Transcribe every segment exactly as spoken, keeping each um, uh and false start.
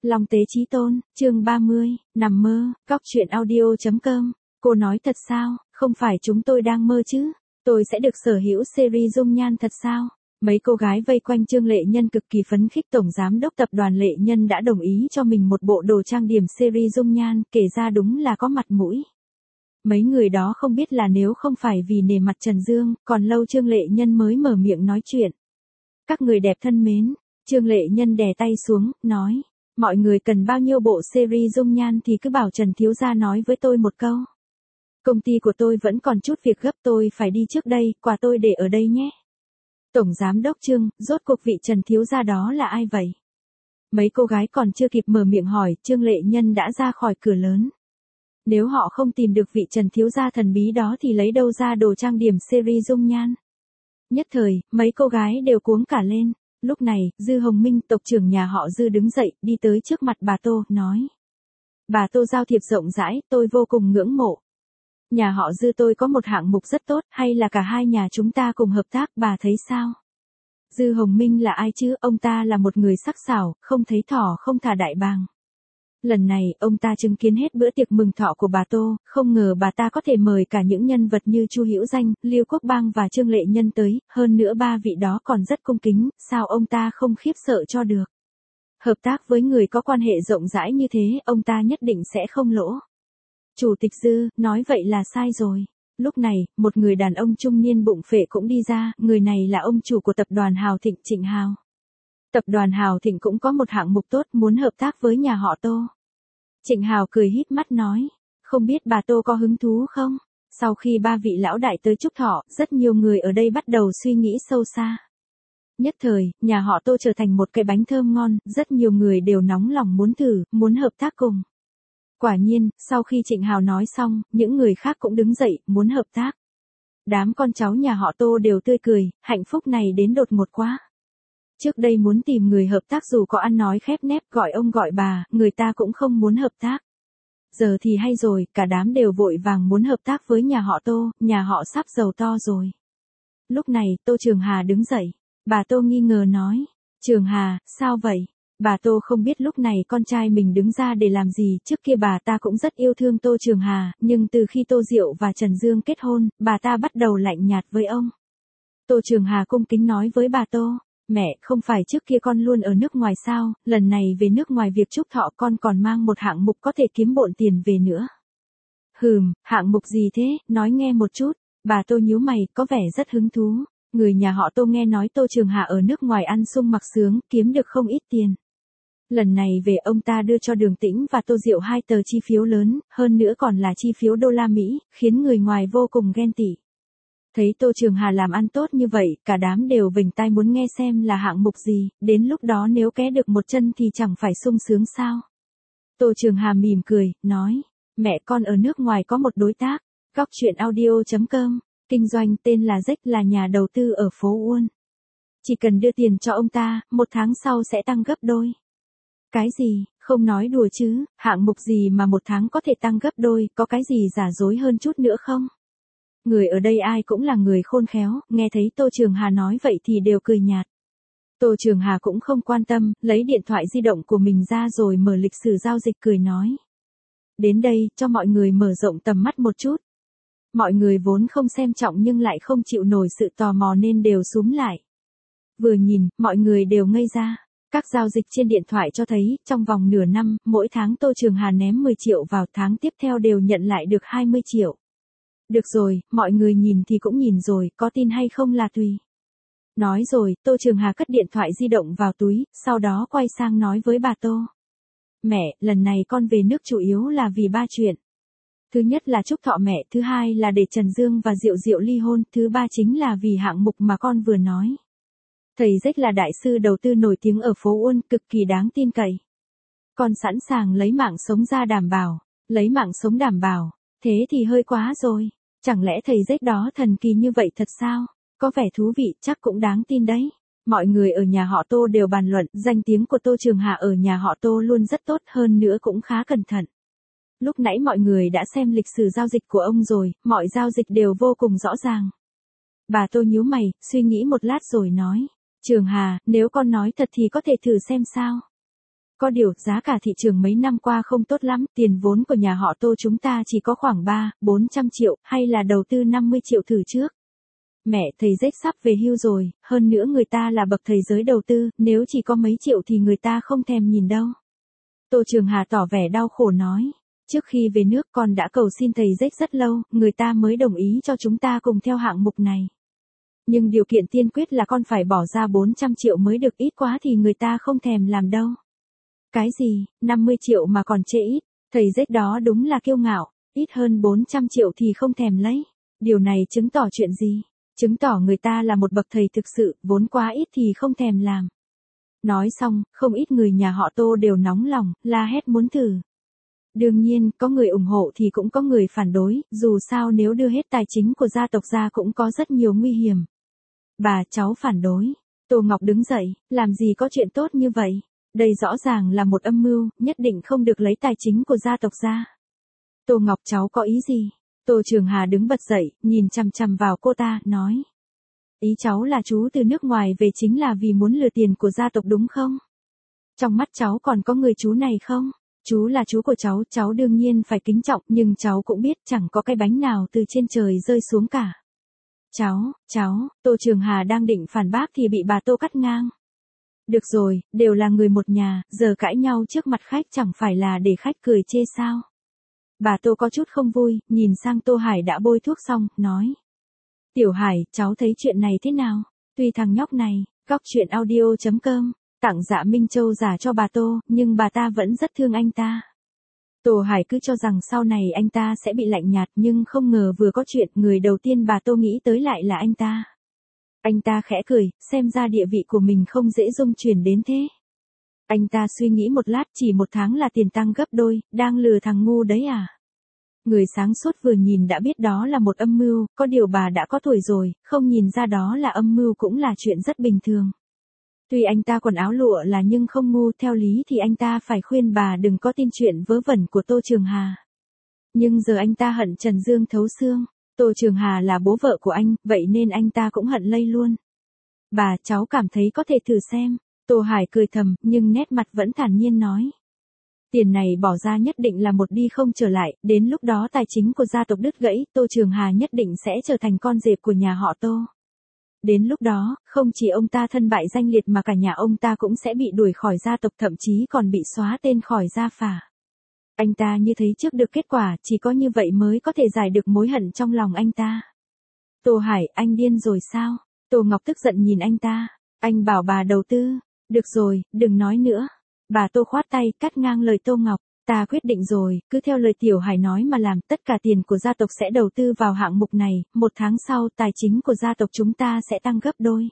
Long Tế Chí Tôn, chương ba mươi, nằm mơ, góc truyện audio chấm com. Cô nói thật sao, không phải chúng tôi đang mơ chứ? Tôi sẽ được sở hữu series dung nhan thật sao? Mấy cô gái vây quanh Trương Lệ Nhân cực kỳ phấn khích. Tổng giám đốc tập đoàn Lệ Nhân đã đồng ý cho mình một bộ đồ trang điểm series dung nhan, kể ra đúng là có mặt mũi. Mấy người đó không biết là nếu không phải vì nể mặt Trần Dương, còn lâu Trương Lệ Nhân mới mở miệng nói chuyện. Các người đẹp thân mến, Trương Lệ Nhân đè tay xuống, nói. Mọi người cần bao nhiêu bộ series dung nhan thì cứ bảo Trần thiếu gia nói với tôi một câu. Công ty của tôi vẫn còn chút việc gấp, tôi phải đi trước đây, quà tôi để ở đây nhé. Tổng giám đốc Trương, rốt cuộc vị Trần thiếu gia đó là ai vậy? Mấy cô gái còn chưa kịp mở miệng hỏi, Trương Lệ Nhân đã ra khỏi cửa lớn. Nếu họ không tìm được vị Trần thiếu gia thần bí đó thì lấy đâu ra đồ trang điểm series dung nhan? Nhất thời, mấy cô gái đều cuống cả lên. Lúc này, Dư Hồng Minh, tộc trưởng nhà họ Dư đứng dậy, đi tới trước mặt bà Tô, nói. Bà Tô giao thiệp rộng rãi, tôi vô cùng ngưỡng mộ. Nhà họ Dư tôi có một hạng mục rất tốt, hay là cả hai nhà chúng ta cùng hợp tác, bà thấy sao? Dư Hồng Minh là ai chứ, ông ta là một người sắc sảo, không thấy thỏ không thả đại bàng. Lần này, ông ta chứng kiến hết bữa tiệc mừng thọ của bà Tô, không ngờ bà ta có thể mời cả những nhân vật như Chu Hữu Danh, Liêu Quốc Bang và Trương Lệ Nhân tới, hơn nữa ba vị đó còn rất cung kính, sao ông ta không khiếp sợ cho được. Hợp tác với người có quan hệ rộng rãi như thế, ông ta nhất định sẽ không lỗ. Chủ tịch Dư, nói vậy là sai rồi. Lúc này, một người đàn ông trung niên bụng phệ cũng đi ra, người này là ông chủ của tập đoàn Hào Thịnh, Trịnh Hào. Tập đoàn Hào Thịnh cũng có một hạng mục tốt, muốn hợp tác với nhà họ Tô. Trịnh Hào cười híp mắt nói, không biết bà Tô có hứng thú không? Sau khi ba vị lão đại tới chúc thọ, rất nhiều người ở đây bắt đầu suy nghĩ sâu xa. Nhất thời, nhà họ Tô trở thành một cái bánh thơm ngon, rất nhiều người đều nóng lòng muốn thử, muốn hợp tác cùng. Quả nhiên, sau khi Trịnh Hào nói xong, những người khác cũng đứng dậy, muốn hợp tác. Đám con cháu nhà họ Tô đều tươi cười, hạnh phúc này đến đột ngột quá. Trước đây muốn tìm người hợp tác dù có ăn nói khép nép gọi ông gọi bà, người ta cũng không muốn hợp tác. Giờ thì hay rồi, cả đám đều vội vàng muốn hợp tác với nhà họ Tô, nhà họ sắp giàu to rồi. Lúc này, Tô Trường Hà đứng dậy. Bà Tô nghi ngờ nói, Trường Hà, sao vậy? Bà Tô không biết lúc này con trai mình đứng ra để làm gì, trước kia bà ta cũng rất yêu thương Tô Trường Hà, nhưng từ khi Tô Diệu và Trần Dương kết hôn, bà ta bắt đầu lạnh nhạt với ông. Tô Trường Hà cung kính nói với bà Tô. Mẹ, không phải trước kia con luôn ở nước ngoài sao, lần này về nước ngoài việc chúc thọ con còn mang một hạng mục có thể kiếm bộn tiền về nữa. Hừm, hạng mục gì thế, nói nghe một chút. Bà Tô nhíu mày, có vẻ rất hứng thú. Người nhà họ Tô nghe nói Tô Trường Hà ở nước ngoài ăn sung mặc sướng, kiếm được không ít tiền. Lần này về ông ta đưa cho Đường Tĩnh và Tô Diệu hai tờ chi phiếu lớn, hơn nữa còn là chi phiếu đô la Mỹ, khiến người ngoài vô cùng ghen tị. Thấy Tô Trường Hà làm ăn tốt như vậy, cả đám đều vểnh tai muốn nghe xem là hạng mục gì, đến lúc đó nếu ké được một chân thì chẳng phải sung sướng sao. Tô Trường Hà mỉm cười, nói, mẹ con ở nước ngoài có một đối tác, góc truyện audio chấm com, kinh doanh tên là Rách, là nhà đầu tư ở phố Uôn. Chỉ cần đưa tiền cho ông ta, một tháng sau sẽ tăng gấp đôi. Cái gì, không nói đùa chứ, hạng mục gì mà một tháng có thể tăng gấp đôi, có cái gì giả dối hơn chút nữa không? Người ở đây ai cũng là người khôn khéo, nghe thấy Tô Trường Hà nói vậy thì đều cười nhạt. Tô Trường Hà cũng không quan tâm, lấy điện thoại di động của mình ra rồi mở lịch sử giao dịch cười nói. Đến đây, cho mọi người mở rộng tầm mắt một chút. Mọi người vốn không xem trọng nhưng lại không chịu nổi sự tò mò nên đều xúm lại. Vừa nhìn, mọi người đều ngây ra. Các giao dịch trên điện thoại cho thấy, trong vòng nửa năm, mỗi tháng Tô Trường Hà ném mười triệu vào, tháng tiếp theo đều nhận lại được hai mươi triệu. Được rồi, mọi người nhìn thì cũng nhìn rồi, có tin hay không là tùy. Nói rồi, Tô Trường Hà cất điện thoại di động vào túi, sau đó quay sang nói với bà Tô. Mẹ, lần này con về nước chủ yếu là vì ba chuyện. Thứ nhất là chúc thọ mẹ, thứ hai là để Trần Dương và Diệu Diệu ly hôn, thứ ba chính là vì hạng mục mà con vừa nói. Thầy Rách là đại sư đầu tư nổi tiếng ở phố Uôn, cực kỳ đáng tin cậy. Con sẵn sàng lấy mạng sống ra đảm bảo, lấy mạng sống đảm bảo, thế thì hơi quá rồi. Chẳng lẽ thầy Rách đó thần kỳ như vậy thật sao? Có vẻ thú vị, chắc cũng đáng tin đấy. Mọi người ở nhà họ Tô đều bàn luận, danh tiếng của Tô Trường Hà ở nhà họ Tô luôn rất tốt, hơn nữa cũng khá cẩn thận. Lúc nãy mọi người đã xem lịch sử giao dịch của ông rồi, mọi giao dịch đều vô cùng rõ ràng. Bà Tô nhíu mày, suy nghĩ một lát rồi nói, Trường Hà, nếu con nói thật thì có thể thử xem sao. Có điều, giá cả thị trường mấy năm qua không tốt lắm, tiền vốn của nhà họ Tô chúng ta chỉ có khoảng ba, bốn trăm triệu, hay là đầu tư năm mươi triệu thử trước. Mẹ, thầy Rách sắp về hưu rồi, hơn nữa người ta là bậc thầy giới đầu tư, nếu chỉ có mấy triệu thì người ta không thèm nhìn đâu. Tô Trường Hà tỏ vẻ đau khổ nói. Trước khi về nước con đã cầu xin thầy Rách rất lâu, người ta mới đồng ý cho chúng ta cùng theo hạng mục này. Nhưng điều kiện tiên quyết là con phải bỏ ra bốn trăm triệu mới được, ít quá thì người ta không thèm làm đâu. Cái gì, năm mươi triệu mà còn chê ít, thầy Rách đó đúng là kiêu ngạo, ít hơn bốn trăm triệu thì không thèm lấy. Điều này chứng tỏ chuyện gì? Chứng tỏ người ta là một bậc thầy thực sự, vốn quá ít thì không thèm làm. Nói xong, không ít người nhà họ Tô đều nóng lòng, la hét muốn thử. Đương nhiên, có người ủng hộ thì cũng có người phản đối, dù sao nếu đưa hết tài chính của gia tộc ra cũng có rất nhiều nguy hiểm. Bà, cháu phản đối. Tô Ngọc đứng dậy, làm gì có chuyện tốt như vậy? Đây rõ ràng là một âm mưu, nhất định không được lấy tài chính của gia tộc ra. Tô Ngọc, cháu có ý gì? Tô Trường Hà đứng bật dậy, nhìn chằm chằm vào cô ta, nói. Ý cháu là chú từ nước ngoài về chính là vì muốn lừa tiền của gia tộc đúng không? Trong mắt cháu còn có người chú này không? Chú là chú của cháu, cháu đương nhiên phải kính trọng, nhưng cháu cũng biết chẳng có cái bánh nào từ trên trời rơi xuống cả. Cháu, cháu, Tô Trường Hà đang định phản bác thì bị bà Tô cắt ngang. Được rồi, đều là người một nhà, giờ cãi nhau trước mặt khách chẳng phải là để khách cười chê sao? Bà Tô có chút không vui, nhìn sang Tô Hải đã bôi thuốc xong, nói. Tiểu Hải, cháu thấy chuyện này thế nào? Tuy thằng nhóc này, góc chuyện audio chấm com, tặng Dạ Minh Châu giả cho bà Tô, nhưng bà ta vẫn rất thương anh ta. Tô Hải cứ cho rằng sau này anh ta sẽ bị lạnh nhạt, nhưng không ngờ vừa có chuyện, người đầu tiên bà Tô nghĩ tới lại là anh ta. Anh ta khẽ cười, xem ra địa vị của mình không dễ dung chuyển đến thế. Anh ta suy nghĩ một lát, chỉ một tháng là tiền tăng gấp đôi, đang lừa thằng ngu đấy à? Người sáng suốt vừa nhìn đã biết đó là một âm mưu, có điều bà đã có tuổi rồi, không nhìn ra đó là âm mưu cũng là chuyện rất bình thường. Tuy anh ta quần áo lụa là nhưng không ngu, theo lý thì anh ta phải khuyên bà đừng có tin chuyện vớ vẩn của Tô Trường Hà. Nhưng giờ anh ta hận Trần Dương thấu xương, Tô Trường Hà là bố vợ của anh, vậy nên anh ta cũng hận lây luôn. Bà, cháu cảm thấy có thể thử xem. Tô Hải cười thầm, nhưng nét mặt vẫn thản nhiên nói. Tiền này bỏ ra nhất định là một đi không trở lại, đến lúc đó tài chính của gia tộc đứt gãy, Tô Trường Hà nhất định sẽ trở thành con rệp của nhà họ Tô. Đến lúc đó, không chỉ ông ta thân bại danh liệt mà cả nhà ông ta cũng sẽ bị đuổi khỏi gia tộc, thậm chí còn bị xóa tên khỏi gia phả. Anh ta như thấy trước được kết quả, chỉ có như vậy mới có thể giải được mối hận trong lòng anh ta. Tô Hải, anh điên rồi sao? Tô Ngọc tức giận nhìn anh ta. Anh bảo bà đầu tư. Được rồi, đừng nói nữa. Bà Tô khoát tay, cắt ngang lời Tô Ngọc. Ta quyết định rồi, cứ theo lời Tiểu Hải nói mà làm, tất cả tiền của gia tộc sẽ đầu tư vào hạng mục này, một tháng sau tài chính của gia tộc chúng ta sẽ tăng gấp đôi.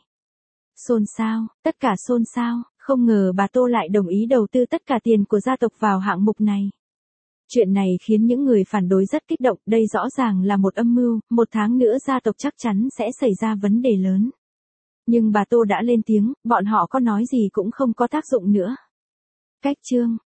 Xôn xao, tất cả xôn xao, không ngờ bà Tô lại đồng ý đầu tư tất cả tiền của gia tộc vào hạng mục này. Chuyện này khiến những người phản đối rất kích động, đây rõ ràng là một âm mưu, một tháng nữa gia tộc chắc chắn sẽ xảy ra vấn đề lớn. Nhưng bà Tô đã lên tiếng, bọn họ có nói gì cũng không có tác dụng nữa. Cách chương